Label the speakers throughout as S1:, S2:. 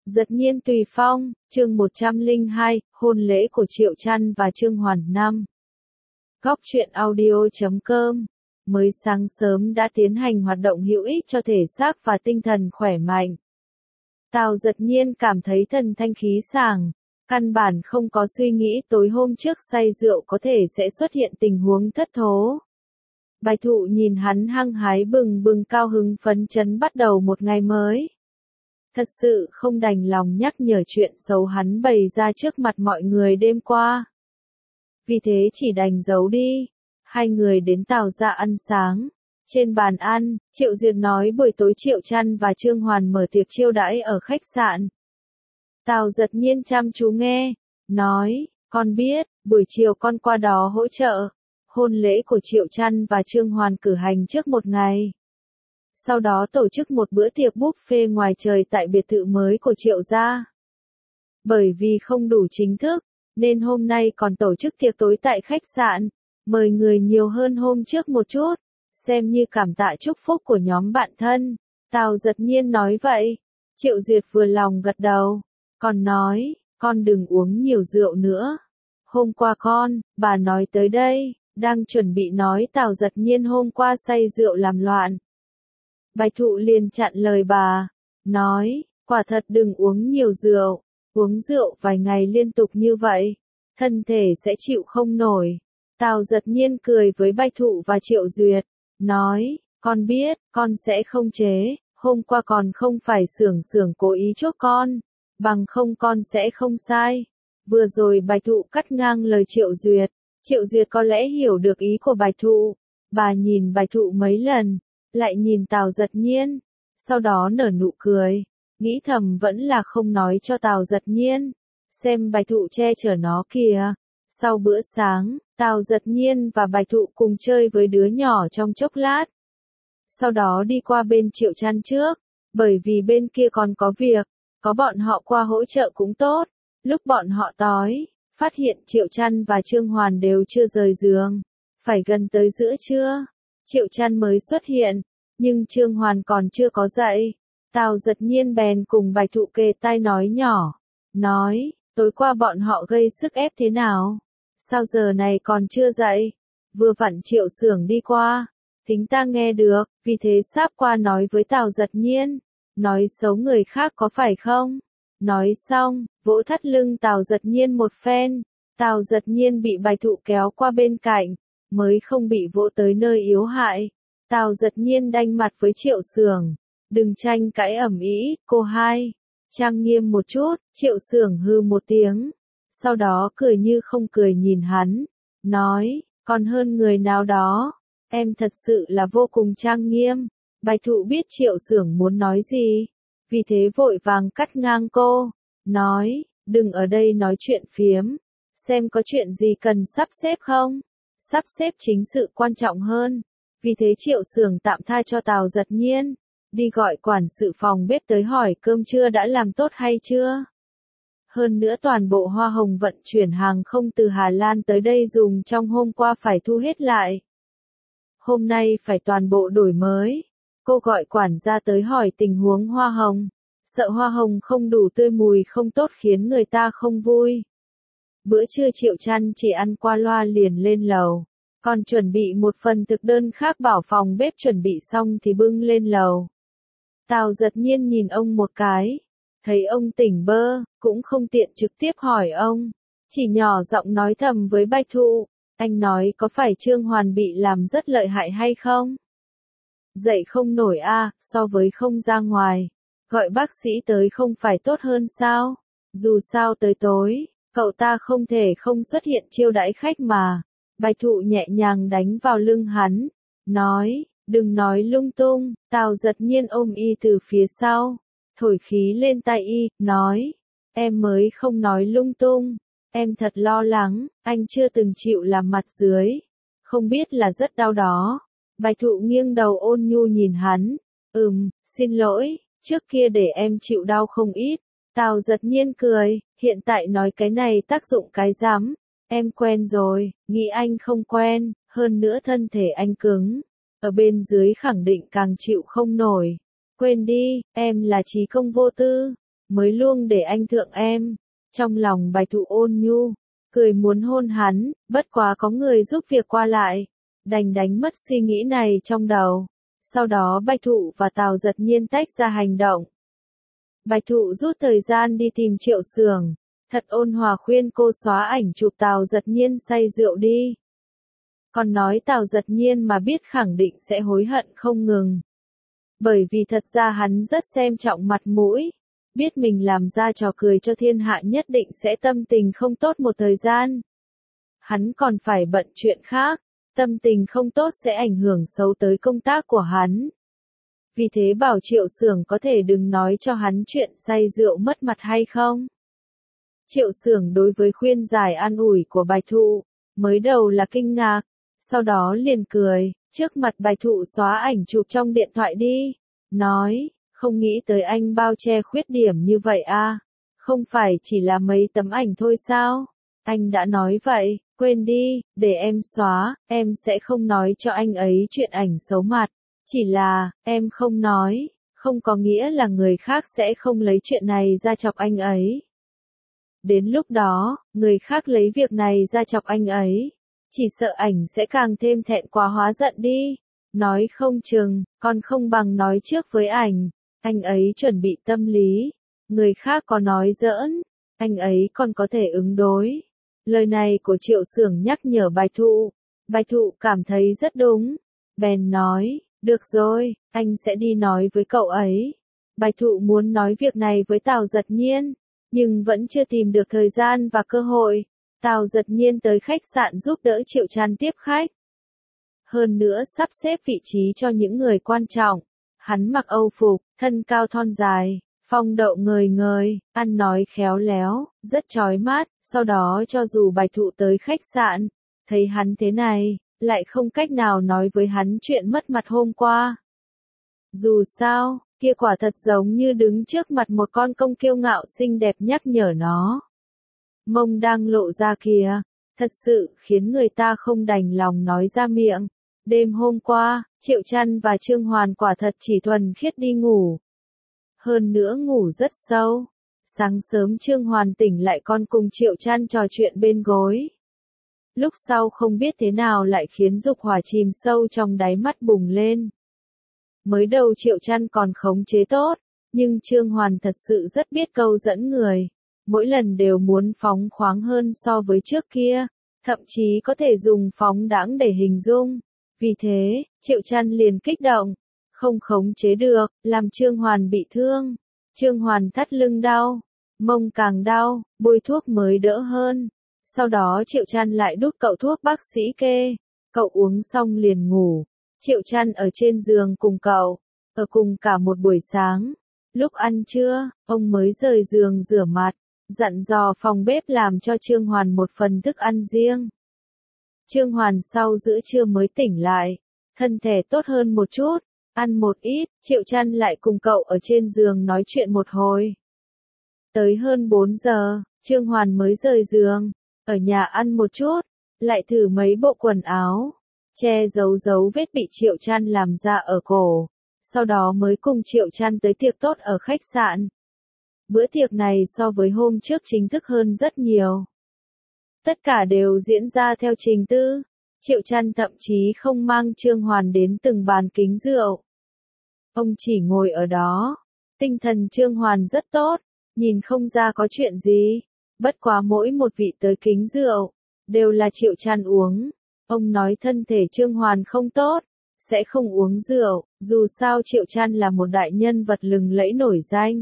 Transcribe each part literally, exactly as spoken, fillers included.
S1: Giật nhiên tùy phong, chương một trăm lẻ hai, hôn lễ của Triệu Trăn và Trương Hoàn năm. Góc truyện audio chấm com. Mới sáng sớm đã tiến hành hoạt động hữu ích cho thể xác và tinh thần khỏe mạnh. Tào Giật Nhiên cảm thấy thần thanh khí sảng, căn bản không có suy nghĩ tối hôm trước say rượu có thể sẽ xuất hiện tình huống thất thố. Bạch Thụ nhìn hắn hăng hái bừng bừng cao hứng phấn chấn bắt đầu một ngày mới. Thật sự không đành lòng nhắc nhở chuyện xấu hắn bày ra trước mặt mọi người đêm qua. Vì thế chỉ đành giấu đi. Hai người đến Tào gia ăn sáng. Trên bàn ăn, Triệu Duyệt nói buổi tối Triệu Trăn và Trương Hoàn mở tiệc chiêu đãi ở khách sạn. Tào Giật Nhiên chăm chú nghe, nói, con biết, buổi chiều con qua đó hỗ trợ. Hôn lễ của Triệu Trăn và Trương Hoàn cử hành trước một ngày. Sau đó tổ chức một bữa tiệc buffet ngoài trời tại biệt thự mới của Triệu gia. Bởi vì không đủ chính thức, nên hôm nay còn tổ chức tiệc tối tại khách sạn, mời người nhiều hơn hôm trước một chút, xem như cảm tạ chúc phúc của nhóm bạn thân. Tào Giật Nhiên nói vậy, Triệu Duyệt vừa lòng gật đầu, còn nói, con đừng uống nhiều rượu nữa. Hôm qua con, bà nói tới đây, đang chuẩn bị nói Tào Giật Nhiên hôm qua say rượu làm loạn. Bạch Thụ liền chặn lời bà, nói, quả thật đừng uống nhiều rượu, uống rượu vài ngày liên tục như vậy, thân thể sẽ chịu không nổi. Tào Giật Nhiên cười với Bạch Thụ và Triệu Duyệt, nói, con biết, con sẽ không chế, hôm qua còn không phải xưởng xưởng cố ý chuốc con, bằng không con sẽ không sai. Vừa rồi Bạch Thụ cắt ngang lời Triệu Duyệt, Triệu Duyệt có lẽ hiểu được ý của Bạch Thụ, bà nhìn Bạch Thụ mấy lần, lại nhìn Tào Giật Nhiên, sau đó nở nụ cười, nghĩ thầm vẫn là không nói cho Tào Giật Nhiên, xem Bạch Thụ che chở nó kìa. Sau bữa sáng, Tào Giật Nhiên và Bạch Thụ cùng chơi với đứa nhỏ trong chốc lát. Sau đó đi qua bên Triệu Trăn trước, bởi vì bên kia còn có việc, có bọn họ qua hỗ trợ cũng tốt. Lúc bọn họ tối, phát hiện Triệu Trăn và Trương Hoàn đều chưa rời giường, phải gần tới giữa trưa. Triệu Trăn mới xuất hiện, nhưng Trương Hoàn còn chưa có dậy. Tào Giật Nhiên bèn cùng Bạch Thụ kề tai nói nhỏ, nói, tối qua bọn họ gây sức ép thế nào? Sao giờ này còn chưa dậy? Vừa vặn Triệu Xưởng đi qua, tính ta nghe được, vì thế sáp qua nói với Tào Giật Nhiên, nói xấu người khác có phải không? Nói xong, vỗ thắt lưng Tào Giật Nhiên một phen, Tào Giật Nhiên bị Bạch Thụ kéo qua bên cạnh, mới không bị vỗ tới nơi yếu hại. Tào Giật Nhiên đanh mặt với Triệu Xưởng, đừng tranh cãi ầm ĩ, cô hai. Trang nghiêm một chút, Triệu Xưởng hư một tiếng, sau đó cười như không cười nhìn hắn, nói, còn hơn người nào đó, em thật sự là vô cùng trang nghiêm. Bạch Thụ biết Triệu Xưởng muốn nói gì, vì thế vội vàng cắt ngang cô, nói, đừng ở đây nói chuyện phiếm, xem có chuyện gì cần sắp xếp không? Sắp xếp chính sự quan trọng hơn. Vì thế Triệu Xưởng tạm tha cho Tào Giật Nhiên, đi gọi quản sự phòng bếp tới hỏi cơm trưa đã làm tốt hay chưa. Hơn nữa toàn bộ hoa hồng vận chuyển hàng không từ Hà Lan tới đây dùng trong hôm qua phải thu hết lại. Hôm nay phải toàn bộ đổi mới. Cô gọi quản gia tới hỏi tình huống hoa hồng, sợ hoa hồng không đủ tươi mùi không tốt khiến người ta không vui. Bữa trưa Triệu Trăn chỉ ăn qua loa liền lên lầu, còn chuẩn bị một phần thực đơn khác bảo phòng bếp chuẩn bị xong thì bưng lên lầu. Tào Giật Nhiên nhìn ông một cái, thấy ông tỉnh bơ, cũng không tiện trực tiếp hỏi ông, chỉ nhỏ giọng nói thầm với Bạch Thụ, anh nói có phải Trương Hoàn bị làm rất lợi hại hay không? Dậy không nổi a, à, so với không ra ngoài, gọi bác sĩ tới không phải tốt hơn sao? Dù sao tới tối, cậu ta không thể không xuất hiện chiêu đãi khách mà. Bạch Thụ nhẹ nhàng đánh vào lưng hắn, nói, đừng nói lung tung. Tào Giật Nhiên ôm y từ phía sau, thổi khí lên tai y, nói, em mới không nói lung tung, em thật lo lắng, anh chưa từng chịu làm mặt dưới, không biết là rất đau đó. Bạch Thụ nghiêng đầu ôn nhu nhìn hắn, ừm, xin lỗi, trước kia để em chịu đau không ít. Tào Giật Nhiên cười, hiện tại nói cái này tác dụng cái rắm, em quen rồi, nghĩ anh không quen, hơn nữa thân thể anh cứng, ở bên dưới khẳng định càng chịu không nổi. Quên đi, em là trí công vô tư, mới luôn để anh thượng em. Trong lòng Bạch Thụ ôn nhu, cười muốn hôn hắn, bất quá có người giúp việc qua lại, đành đánh mất suy nghĩ này trong đầu. Sau đó Bạch Thụ và Tào Giật Nhiên tách ra hành động. Bạch Thụ rút thời gian đi tìm Triệu Sưởng, thật ôn hòa khuyên cô xóa ảnh chụp Tào Giật Nhiên say rượu đi. Còn nói Tào Giật Nhiên mà biết khẳng định sẽ hối hận không ngừng. Bởi vì thật ra hắn rất xem trọng mặt mũi, biết mình làm ra trò cười cho thiên hạ nhất định sẽ tâm tình không tốt một thời gian. Hắn còn phải bận chuyện khác, tâm tình không tốt sẽ ảnh hưởng xấu tới công tác của hắn. Vì thế bảo Triệu Sưởng có thể đừng nói cho hắn chuyện say rượu mất mặt hay không. Triệu Sưởng đối với khuyên giải an ủi của Bạch Thụ, mới đầu là kinh ngạc, sau đó liền cười, trước mặt Bạch Thụ xóa ảnh chụp trong điện thoại đi, nói, không nghĩ tới anh bao che khuyết điểm như vậy à, không phải chỉ là mấy tấm ảnh thôi sao, anh đã nói vậy, quên đi, để em xóa, em sẽ không nói cho anh ấy chuyện ảnh xấu mặt, chỉ là, em không nói, không có nghĩa là người khác sẽ không lấy chuyện này ra chọc anh ấy. Đến lúc đó, người khác lấy việc này ra chọc anh ấy, chỉ sợ ảnh sẽ càng thêm thẹn quá hóa giận đi. Nói không chừng, còn không bằng nói trước với ảnh, anh ấy chuẩn bị tâm lý, người khác có nói giỡn, anh ấy còn có thể ứng đối. Lời này của Triệu Sưởng nhắc nhở Bạch Thụ, Bạch Thụ cảm thấy rất đúng, bèn nói, được rồi, anh sẽ đi nói với cậu ấy. Bạch Thụ muốn nói việc này với Tào Giật Nhiên, nhưng vẫn chưa tìm được thời gian và cơ hội. Tào Giật Nhiên tới khách sạn giúp đỡ Triệu Trăn tiếp khách. Hơn nữa sắp xếp vị trí cho những người quan trọng. Hắn mặc Âu phục, thân cao thon dài, phong độ ngời ngời, ăn nói khéo léo, rất chói mắt. Sau đó cho dù Bạch Thụ tới khách sạn, thấy hắn thế này, lại không cách nào nói với hắn chuyện mất mặt hôm qua. Dù sao, kia quả thật giống như đứng trước mặt một con công kiêu ngạo xinh đẹp nhắc nhở nó. Mông đang lộ ra kìa, thật sự khiến người ta không đành lòng nói ra miệng. Đêm hôm qua, Triệu Trăn và Trương Hoàn quả thật chỉ thuần khiết đi ngủ. Hơn nữa ngủ rất sâu. Sáng sớm Trương Hoàn tỉnh lại còn cùng Triệu Trăn trò chuyện bên gối. Lúc sau không biết thế nào lại khiến dục hỏa chìm sâu trong đáy mắt bùng lên. Mới đầu Triệu Trăn còn khống chế tốt, nhưng Trương Hoàn thật sự rất biết câu dẫn người. Mỗi lần đều muốn phóng khoáng hơn so với trước kia, thậm chí có thể dùng phóng đãng để hình dung. Vì thế, Triệu Trăn liền kích động, không khống chế được, làm Trương Hoàn bị thương. Trương Hoàn thắt lưng đau, mông càng đau, bôi thuốc mới đỡ hơn. Sau đó Triệu Trăn lại đút cậu thuốc bác sĩ kê, cậu uống xong liền ngủ. Triệu Trăn ở trên giường cùng cậu, ở cùng cả một buổi sáng. Lúc ăn trưa, ông mới rời giường rửa mặt, dặn dò phòng bếp làm cho Trương Hoàn một phần thức ăn riêng. Trương Hoàn sau giữa trưa mới tỉnh lại, thân thể tốt hơn một chút, ăn một ít, Triệu Trăn lại cùng cậu ở trên giường nói chuyện một hồi. Tới hơn bốn giờ, Trương Hoàn mới rời giường, ở nhà ăn một chút, lại thử mấy bộ quần áo, che giấu dấu vết bị Triệu Trăn làm ra ở cổ, sau đó mới cùng Triệu Trăn tới tiệc tốt ở khách sạn. Bữa tiệc này so với hôm trước chính thức hơn rất nhiều. Tất cả đều diễn ra theo trình tự. Triệu Trăn thậm chí không mang Trương Hoàn đến từng bàn kính rượu. Ông chỉ ngồi ở đó. Tinh thần Trương Hoàn rất tốt, nhìn không ra có chuyện gì. Bất quá mỗi một vị tới kính rượu, đều là Triệu Trăn uống. Ông nói thân thể Trương Hoàn không tốt, sẽ không uống rượu, dù sao Triệu Trăn là một đại nhân vật lừng lẫy nổi danh.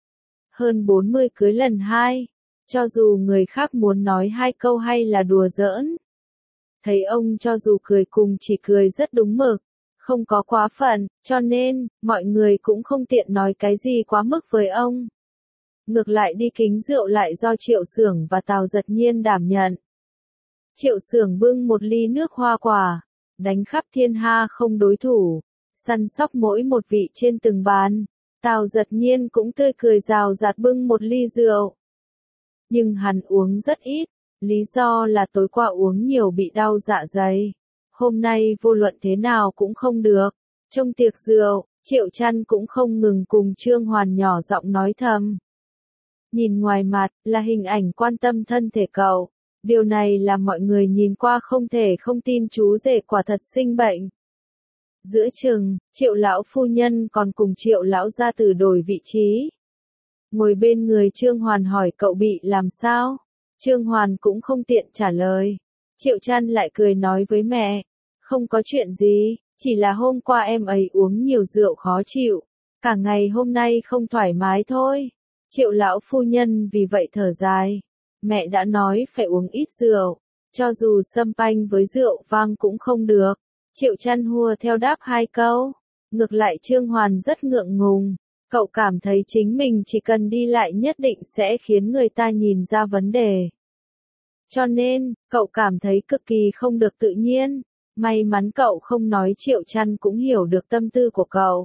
S1: Hơn bốn mươi cưới lần hai, cho dù người khác muốn nói hai câu hay là đùa giỡn. Thấy ông cho dù cười cùng chỉ cười rất đúng mực, không có quá phận, cho nên, mọi người cũng không tiện nói cái gì quá mức với ông. Ngược lại đi kính rượu lại do Triệu Sưởng và Tào Giật Nhiên đảm nhận. Triệu Sưởng bưng một ly nước hoa quả, đánh khắp thiên hạ không đối thủ, săn sóc mỗi một vị trên từng bàn. Tào Giật Nhiên cũng tươi cười rào rạt bưng một ly rượu. Nhưng hắn uống rất ít, lý do là tối qua uống nhiều bị đau dạ dày. Hôm nay vô luận thế nào cũng không được. Trong tiệc rượu, Triệu Trăn cũng không ngừng cùng Trương Hoàn nhỏ giọng nói thầm. Nhìn ngoài mặt, là hình ảnh quan tâm thân thể cậu. Điều này làm mọi người nhìn qua không thể không tin chú rể quả thật sinh bệnh. Giữa chừng, Triệu lão phu nhân còn cùng Triệu lão gia tử đổi vị trí. Ngồi bên người Trương Hoàn hỏi cậu bị làm sao? Trương Hoàn cũng không tiện trả lời. Triệu Trăn lại cười nói với mẹ, không có chuyện gì, chỉ là hôm qua em ấy uống nhiều rượu khó chịu, cả ngày hôm nay không thoải mái thôi. Triệu lão phu nhân vì vậy thở dài, mẹ đã nói phải uống ít rượu, cho dù sâm panh với rượu vang cũng không được. Triệu Trăn hùa theo đáp hai câu, ngược lại Trương Hoàn rất ngượng ngùng, cậu cảm thấy chính mình chỉ cần đi lại nhất định sẽ khiến người ta nhìn ra vấn đề. Cho nên, cậu cảm thấy cực kỳ không được tự nhiên, may mắn cậu không nói Triệu Trăn cũng hiểu được tâm tư của cậu.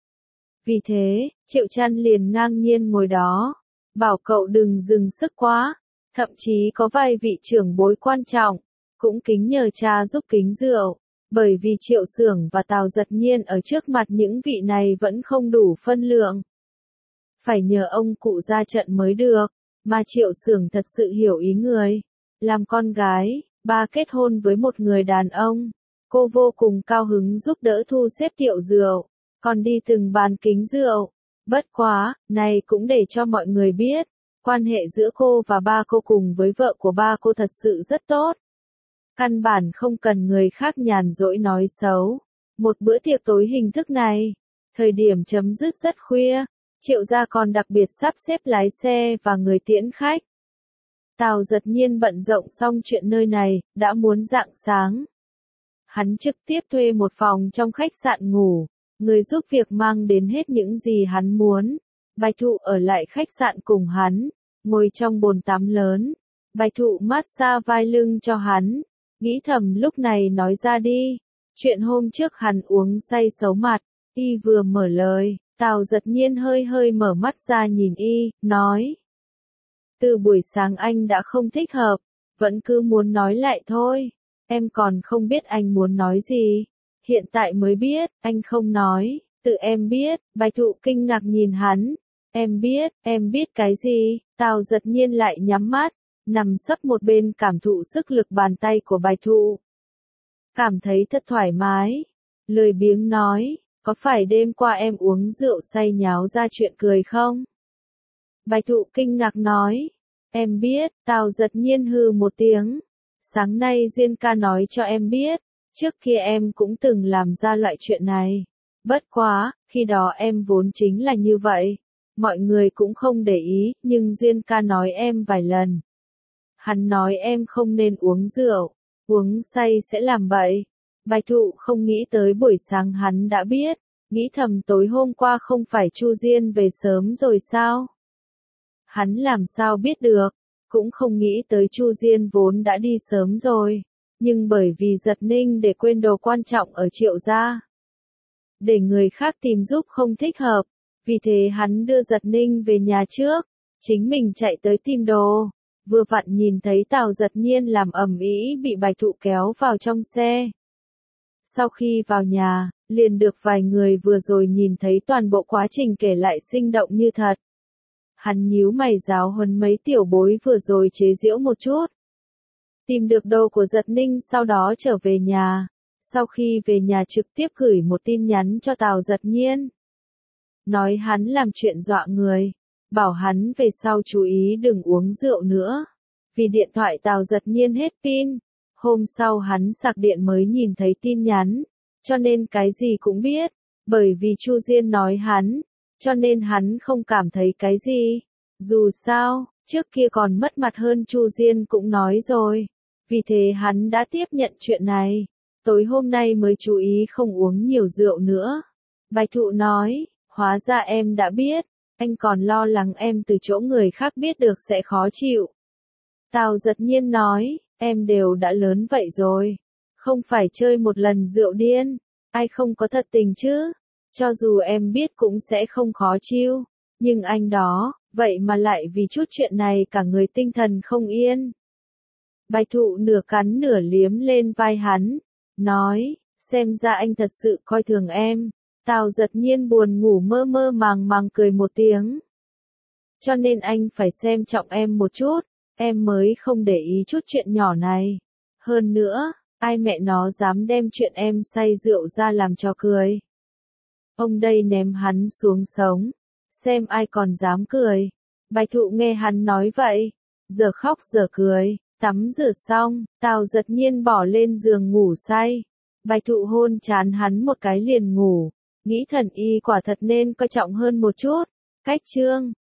S1: Vì thế, Triệu Trăn liền ngang nhiên ngồi đó, bảo cậu đừng dừng sức quá, thậm chí có vài vị trưởng bối quan trọng, cũng kính nhờ cha giúp kính rượu, bởi vì Triệu Xưởng và Tào Giật Nhiên ở trước mặt những vị này vẫn không đủ phân lượng. Phải nhờ ông cụ ra trận mới được, mà Triệu Xưởng thật sự hiểu ý người. Làm con gái, ba kết hôn với một người đàn ông, cô vô cùng cao hứng giúp đỡ thu xếp tiệu rượu, còn đi từng bàn kính rượu. Bất quá, này cũng để cho mọi người biết, quan hệ giữa cô và ba cô cùng với vợ của ba cô thật sự rất tốt. Căn bản không cần người khác nhàn rỗi nói xấu. Một bữa tiệc tối hình thức này, thời điểm chấm dứt rất khuya, Triệu gia còn đặc biệt sắp xếp lái xe và người tiễn khách. Tào Giật Nhiên bận rộn xong chuyện nơi này, đã muốn rạng sáng. Hắn trực tiếp thuê một phòng trong khách sạn ngủ, người giúp việc mang đến hết những gì hắn muốn. Bạch Thụ ở lại khách sạn cùng hắn, ngồi trong bồn tắm lớn. Bạch Thụ massage vai lưng cho hắn, nghĩ thầm lúc này nói ra đi. Chuyện hôm trước hắn uống say xấu mặt, y vừa mở lời, Tào Giật Nhiên hơi hơi mở mắt ra nhìn y, nói. Từ buổi sáng anh đã không thích hợp, vẫn cứ muốn nói lại thôi, em còn không biết anh muốn nói gì. Hiện tại mới biết, anh không nói, tự em biết. Bạch Thụ kinh ngạc nhìn hắn, em biết, em biết cái gì? Tào Giật Nhiên lại nhắm mắt, nằm sấp một bên cảm thụ sức lực bàn tay của Bạch Thụ. Cảm thấy thật thoải mái, lười biếng nói, có phải đêm qua em uống rượu say nháo ra chuyện cười không? Bạch Thụ kinh ngạc nói, em biết. Tào Giật Nhiên hừ một tiếng, sáng nay Duyên ca nói cho em biết, trước kia em cũng từng làm ra loại chuyện này. Bất quá, khi đó em vốn chính là như vậy, mọi người cũng không để ý, nhưng Duyên ca nói em vài lần. Hắn nói em không nên uống rượu, uống say sẽ làm bậy. Bạch Thụ không nghĩ tới buổi sáng hắn đã biết, nghĩ thầm tối hôm qua không phải Chu Diên về sớm rồi sao? Hắn làm sao biết được, cũng không nghĩ tới Chu Diên vốn đã đi sớm rồi, nhưng bởi vì Giật Ninh để quên đồ quan trọng ở Triệu gia, để người khác tìm giúp không thích hợp, vì thế hắn đưa Giật Ninh về nhà trước, chính mình chạy tới tìm đồ, vừa vặn nhìn thấy Tào Giật Nhiên làm ầm ĩ bị Bạch Thụ kéo vào trong xe. Sau khi vào nhà, liền được vài người vừa rồi nhìn thấy toàn bộ quá trình kể lại sinh động như thật. Hắn nhíu mày giáo huấn mấy tiểu bối vừa rồi chế giễu một chút. Tìm được đồ của Giật Ninh sau đó trở về nhà. Sau khi về nhà trực tiếp gửi một tin nhắn cho Tào Giật Nhiên. Nói hắn làm chuyện dọa người. Bảo hắn về sau chú ý đừng uống rượu nữa. Vì điện thoại Tào Giật Nhiên hết pin. Hôm sau hắn sạc điện mới nhìn thấy tin nhắn. Cho nên cái gì cũng biết. Bởi vì Chu Diên nói hắn. Cho nên hắn không cảm thấy cái gì. Dù sao, trước kia còn mất mặt hơn Chu Diên cũng nói rồi. Vì thế hắn đã tiếp nhận chuyện này. Tối hôm nay mới chú ý không uống nhiều rượu nữa. Bạch Thụ nói, hóa ra em đã biết, anh còn lo lắng em từ chỗ người khác biết được sẽ khó chịu. Tào Giật Nhiên nói, em đều đã lớn vậy rồi. Không phải chơi một lần rượu điên, ai không có thật tình chứ. Cho dù em biết cũng sẽ không khó chịu, nhưng anh đó, vậy mà lại vì chút chuyện này cả người tinh thần không yên. Bạch Thụ nửa cắn nửa liếm lên vai hắn, nói, xem ra anh thật sự coi thường em. Tào Giật Nhiên buồn ngủ mơ mơ màng màng cười một tiếng. Cho nên anh phải xem trọng em một chút, em mới không để ý chút chuyện nhỏ này. Hơn nữa, ai mẹ nó dám đem chuyện em say rượu ra làm trò cười. Ông đây ném hắn xuống sống, xem ai còn dám cười. Bạch Thụ nghe hắn nói vậy, giờ khóc giờ cười, tắm rửa xong, Tào Giật Nhiên bỏ lên giường ngủ say. Bạch Thụ hôn trán hắn một cái liền ngủ, nghĩ Thần Y quả thật nên coi trọng hơn một chút. Cách chương